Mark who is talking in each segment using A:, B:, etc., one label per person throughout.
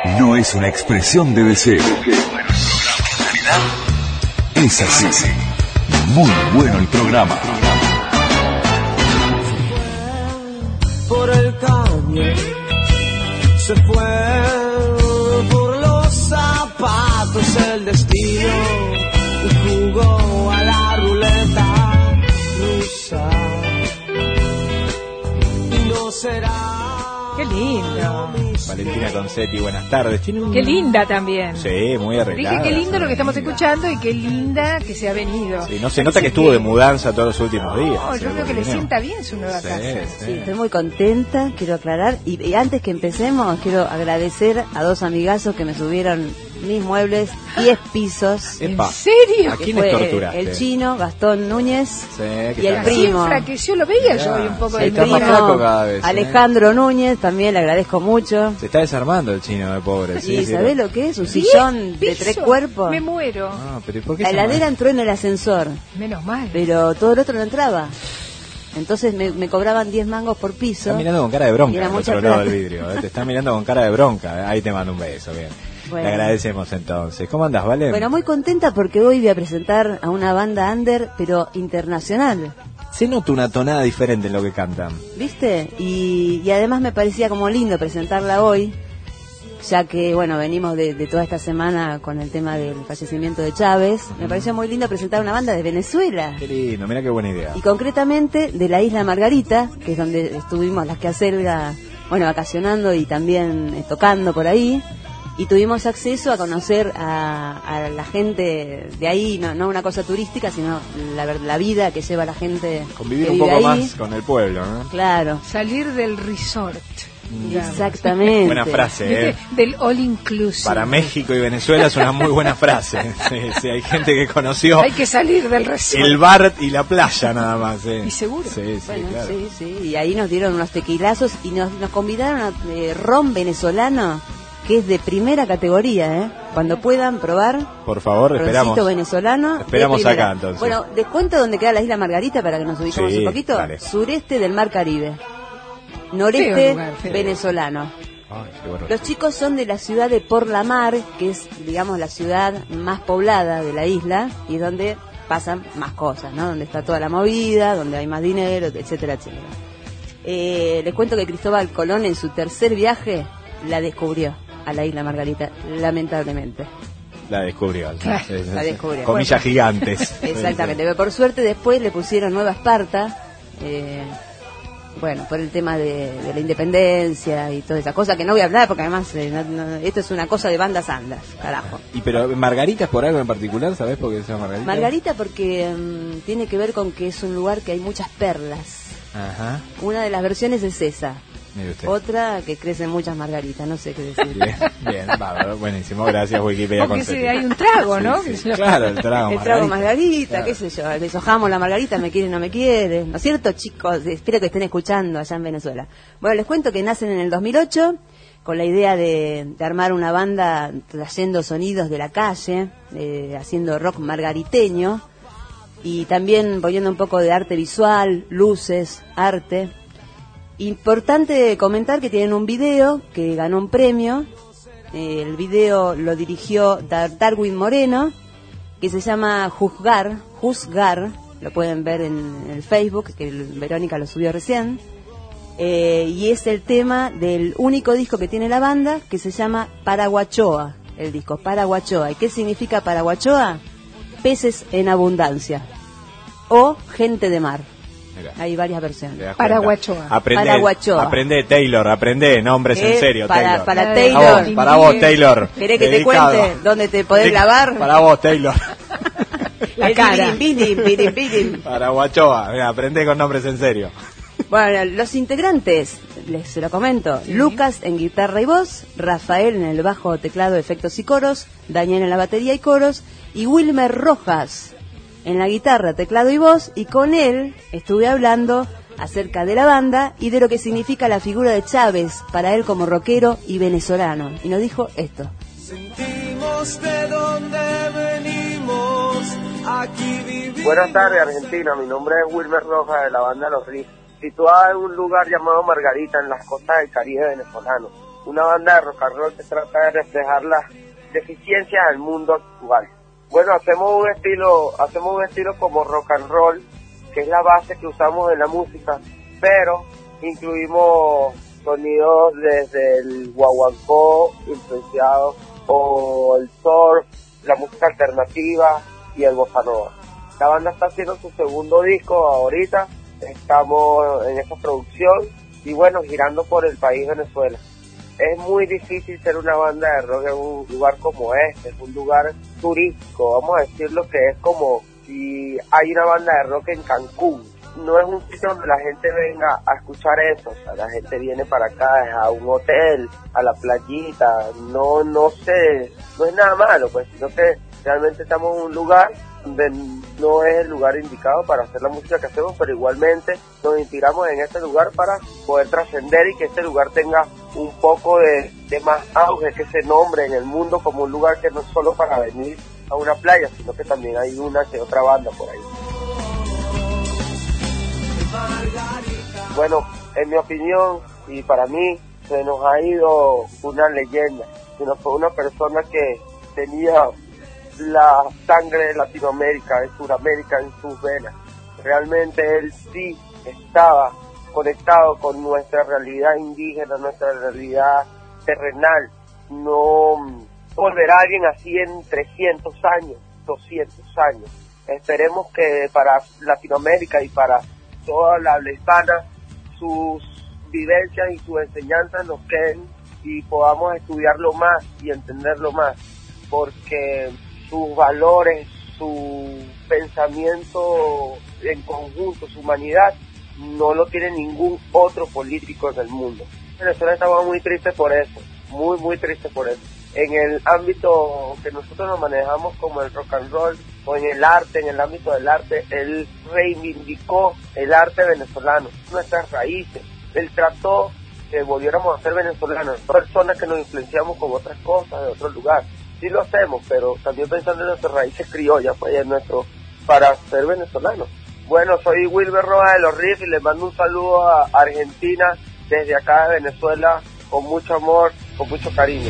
A: no es una expresión de deseo. Es así. Muy bueno el programa.
B: Por el caño se fue por los zapatos el destino y jugó a la ruleta rusa. Y no será.
C: Qué lindo.
D: Valentina Concetti, buenas tardes. Tiene un...
C: Qué linda también.
D: Sí, muy arreglada.
C: Dije qué lindo lo que estamos escuchando y qué linda que se ha venido.
D: Sí, no se nota que estuvo de mudanza todos los últimos días.
C: No, yo creo que le sienta bien su nueva casa.
E: Sí, estoy muy contenta, quiero aclarar. Y antes que empecemos, quiero agradecer a dos amigazos que me subieron mis muebles 10 pisos.
D: Epa.
C: ¿En serio?
D: ¿A quién
E: Fue
D: torturaste?
E: el chino, Gastón Núñez,
D: Sí,
E: y el
D: tal.
E: primo.
C: Que yo lo veía yo y un poco
D: Sí,
C: de
D: está más
E: primo
D: flaco cada vez,
E: Alejandro Núñez, también le agradezco mucho.
D: Se está desarmando el chino, de pobre.
E: ¿Y
D: sí,
E: sabés
D: sí.
E: lo que es? Un
C: 10
E: sillón de
C: pisos.
E: 3 cuerpos.
C: Me muero.
D: Ah, pero ¿y por qué
E: La
D: se
E: heladera entró en el ascensor,
C: Menos mal.
E: pero todo el otro no entraba. Entonces me cobraban 10 mangos por piso.
D: Está mirando con cara de bronca
E: Y era
D: al
E: mucha
D: otro lado
E: plata.
D: del vidrio. Te está mirando con cara de bronca. Ahí te mando un beso, bien.
E: Bueno.
D: Le agradecemos entonces. ¿Cómo andás, Vale?
E: Bueno, muy contenta porque hoy voy a presentar a una banda under, pero internacional.
D: Se nota una tonada diferente en lo que cantan.
E: ¿Viste? Y además me parecía como lindo presentarla hoy, ya que, bueno, venimos de toda esta semana con el tema del fallecimiento de Chávez. Me pareció muy lindo presentar una banda de Venezuela.
D: Qué lindo, mira qué buena idea.
E: Y concretamente de la isla Margarita, que es donde estuvimos las quehacerga, bueno, vacacionando y también tocando por ahí. Y tuvimos acceso a conocer a la gente de ahí, no una cosa turística, sino la vida que lleva la gente.
D: Convivir
E: que
D: un
E: vive
D: poco
E: ahí.
D: más con el pueblo, ¿no?
E: Claro,
C: Salir del resort. digamos.
E: exactamente.
D: Buena frase, ¿eh?
C: Del all inclusive.
D: Para México y Venezuela es una muy buena frase. Sí, sí, hay gente que conoció
C: Hay que salir del resort.
D: el bar y la playa nada más.
C: Y seguro.
D: Sí, sí,
E: Bueno,
D: claro.
E: sí, y ahí nos dieron unos tequilazos y nos convidaron a ron venezolano, que es de primera categoría, ¿eh? Cuando puedan probar.
D: Por favor,
E: Roncito
D: esperamos.
E: venezolano. de
D: Esperamos
E: primera.
D: acá, entonces.
E: Bueno, les cuento dónde queda la isla Margarita para que nos ubicamos
D: Sí,
E: un poquito.
D: dale.
E: Sureste del Mar Caribe.
C: Feo
E: Noreste
C: lugar, feo.
E: venezolano.
D: Ay, qué bueno.
E: Los chicos son de la ciudad de Por la Mar, que es, digamos, la ciudad más poblada de la isla y donde pasan más cosas, ¿no? Donde está toda la movida, donde hay más dinero, etcétera, etcétera. Les cuento que Cristóbal Colón en su tercer viaje la descubrió a la isla Margarita, lamentablemente.
D: La descubrió.
C: Claro,
D: Sí, sí,
E: la
D: sí.
E: descubrió.
D: Comillas gigantes.
E: Exactamente, pero por suerte después le pusieron Nueva Esparta, bueno, por el tema de la independencia y toda esa cosa, que no voy a hablar porque además esto es una cosa de bandas andas, carajo.
D: ¿Y pero Margarita es por algo en particular? ¿Sabés por qué se llama Margarita?
E: Margarita porque tiene que ver con que es un lugar que hay muchas perlas.
D: Ajá.
E: Una de las versiones es esa.
D: Mire usted.
E: Otra que crecen muchas margaritas, no sé qué decir.
D: Bien, bien, bárbaro, buenísimo, gracias Wikipedia
C: Porque
D: Concetti.
C: hay un trago, ¿no?
D: Sí, sí, claro, el trago
E: El trago
D: Margarita.
E: margarita,
D: Claro.
E: qué sé yo, deshojamos la margarita, me quiere, no me quiere. ¿No es cierto, chicos? Espero que estén escuchando allá en Venezuela. Bueno, les cuento que nacen en el 2008 con la idea de armar una banda trayendo sonidos de la calle, haciendo rock margariteño y también poniendo un poco de arte visual, luces, arte. Importante comentar que tienen un video que ganó un premio. El video lo dirigió Darwin Moreno, que se llama Juzgar, lo pueden ver en el Facebook, que Verónica lo subió recién. Y es el tema del único disco que tiene la banda, que se llama Paraguachoa, el disco Paraguachoa. ¿Y qué significa Paraguachoa? Peces en abundancia o gente de mar.
D: Mirá.
E: Hay varias versiones.
D: Te das cuenta.
C: Paraguachoa.
D: Aprende Taylor, aprende nombres en serio, Taylor.
E: Para
C: Para
E: Taylor.
D: Para vos, Taylor.
E: ¿Querés que
D: Dedicado.
E: te cuente dónde te podés lavar?
D: Para vos, Taylor.
C: La
E: El
C: cara.
E: bidim.
D: Para Guachoa, mira, aprende con nombres en serio.
E: Bueno, los integrantes, se lo comento.
C: Sí.
E: Lucas en guitarra y voz, Rafael en el bajo, teclado, efectos y coros, Daniel en la batería y coros, y Wilmer Rojas en la guitarra, teclado y voz, y con él estuve hablando acerca de la banda y de lo que significa la figura de Chávez para él como rockero y venezolano. Y nos dijo esto.
B: Sentimos de dónde venimos, aquí vivimos.
F: Buenas tardes, Argentina. Mi nombre es Wilmer Rojas de la banda Los Riff, situada en un lugar llamado Margarita en las costas del Caribe venezolano. Una banda de rock and roll que trata de reflejar las deficiencias del mundo actual. Bueno, hacemos un estilo como rock and roll, que es la base que usamos en la música, pero incluimos sonidos desde el guaguancó influenciado, o el surf, la música alternativa y el bossa nova. La banda está haciendo su segundo disco ahorita, estamos en esa producción y bueno, girando por el país Venezuela. Es muy difícil ser una banda de rock en un lugar como este, es un lugar turístico, vamos a decirlo, que es como si hay una banda de rock en Cancún. No es un sitio donde la gente venga a escuchar eso, o sea, la gente viene para acá, a un hotel, a la playita, no es nada malo, pues, sino que realmente estamos en un lugar donde no es el lugar indicado para hacer la música que hacemos, pero igualmente nos inspiramos en este lugar para poder trascender y que este lugar tenga un poco de más auge, que se nombre en el mundo como un lugar que no es solo para venir a una playa, sino que también hay una que otra banda por ahí. Bueno, en mi opinión y para mí se nos ha ido una leyenda, se nos fue una persona que tenía la sangre de Latinoamérica, de Sudamérica en sus venas. Realmente él sí estaba conectado con nuestra realidad indígena, nuestra realidad terrenal. No volverá alguien así en 300 años, 200 años. Esperemos que para Latinoamérica y para toda la habla hispana sus vivencias y sus enseñanzas nos queden y podamos estudiarlo más y entenderlo más, porque sus valores, su pensamiento en conjunto, su humanidad, no lo tiene ningún otro político en el mundo. Venezuela estaba muy triste por eso, muy triste por eso. En el ámbito que nosotros nos manejamos como el rock and roll, o en el arte, en el ámbito del arte, él reivindicó el arte venezolano, nuestras raíces. Él trató que volviéramos a ser venezolanos, personas que nos influenciamos con otras cosas de otro lugar. Sí lo hacemos, pero también pensando en nuestras raíces criollas, pues, en nuestro, para ser venezolanos. Bueno, soy Wilber Rojas de Los Riff y les mando un saludo a Argentina desde acá de Venezuela, con mucho amor, con mucho cariño.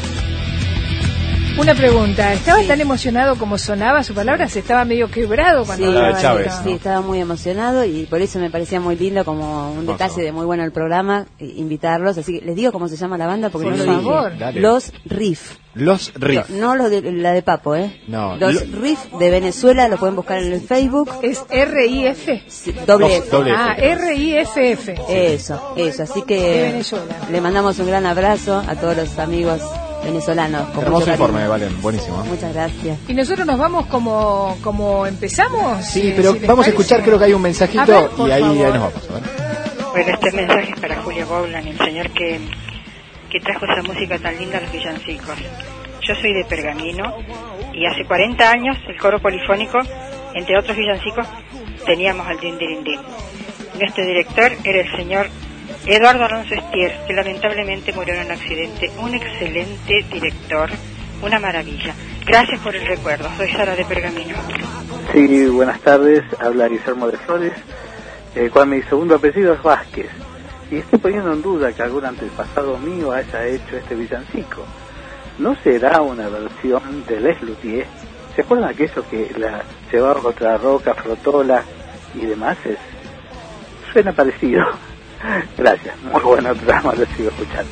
C: Una pregunta, ¿estaba tan emocionado como sonaba su palabra? ¿Se estaba medio quebrado cuando hablaba de
D: Chávez,
C: esto?
E: Sí, estaba muy emocionado y por eso me parecía muy lindo, como un detalle de muy bueno el programa, invitarlos. Así que les digo cómo se llama la banda porque
C: Por
E: no lo
C: favor.
E: dije.
D: Dale.
E: Los Riff.
D: Los Riff.
E: No los de la de Papo,
D: No,
E: Los Riff de Venezuela, lo pueden buscar en el Facebook.
C: ¿Es R-I-F?
E: Sí, doble
D: Los-
E: F.
D: doble F.
C: Ah, R-I-F-F.
E: Eso, así
C: De
E: que
C: Venezuela.
E: le mandamos un gran abrazo a todos los amigos venezolanos. con
D: Hermoso
E: mucho
D: informe,
E: cariño.
D: Valen, buenísimo.
E: Muchas gracias.
C: Y nosotros nos vamos como empezamos.
D: Sí,
C: si
D: pero
C: les
D: vamos a
C: parece.
D: escuchar, creo que hay un mensajito
C: A ver, por
D: y ahí
C: favor.
D: nos vamos. ¿Vale?
G: Bueno, este mensaje es para Julio Boulan, el señor que trajo esa música tan linda a los villancicos. Yo soy de Pergamino y hace 40 años el coro polifónico, entre otros villancicos, teníamos al Din Din Din. Nuestro director era el señor Eduardo Alonso Estier, que lamentablemente murió en un accidente. Un excelente director, una maravilla. Gracias por el recuerdo. Soy Sara de Pergamino.
H: Sí, buenas tardes. Habla Guillermo de Flores, cual mi segundo apellido es Vázquez. Y estoy poniendo en duda que algún antepasado mío haya hecho este villancico. ¿No será una versión de Les Luthiers? ¿Se acuerdan aquello que la llevaba contra la roca, frotola y demás? Suena parecido. Gracias, muy bueno programa, lo sigo escuchando.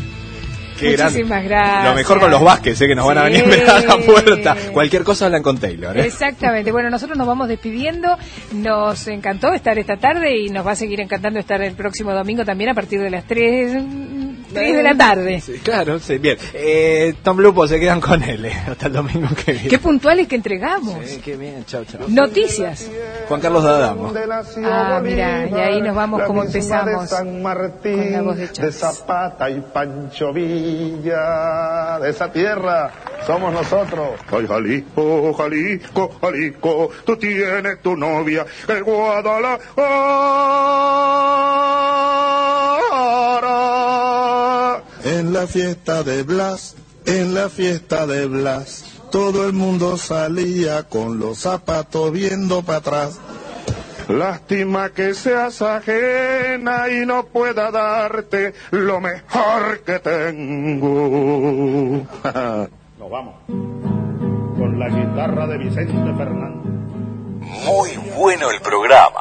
D: Qué
C: Muchísimas
D: grande.
C: gracias.
D: Lo mejor con los Vázquez, que nos van a venir a esperar a la puerta. Cualquier cosa hablan con Taylor.
C: Exactamente. Bueno, nosotros nos vamos despidiendo. Nos encantó estar esta tarde y nos va a seguir encantando estar el próximo domingo también a partir de las 3 de la tarde.
D: Sí, claro, sí, bien. Tom Lupo se quedan con él hasta el domingo que viene.
C: Qué puntuales que entregamos.
D: Sí, qué bien, chao, chao.
C: Noticias.
D: Juan Carlos D'Adamo.
C: Ah, mira, y ahí nos vamos como empezamos.
I: San Martín,
C: Con la voz de Chávez.
I: Zapata y Pancho Villa, de esa tierra somos nosotros. Ay, Jalisco, Jalisco, Jalisco, tú tienes tu novia en Guadalajara. En la fiesta de Blas, todo el mundo salía con los zapatos viendo para atrás. Lástima que seas ajena y no pueda darte lo mejor que tengo. Nos vamos con la guitarra de Vicente Fernández.
A: Muy bueno el programa.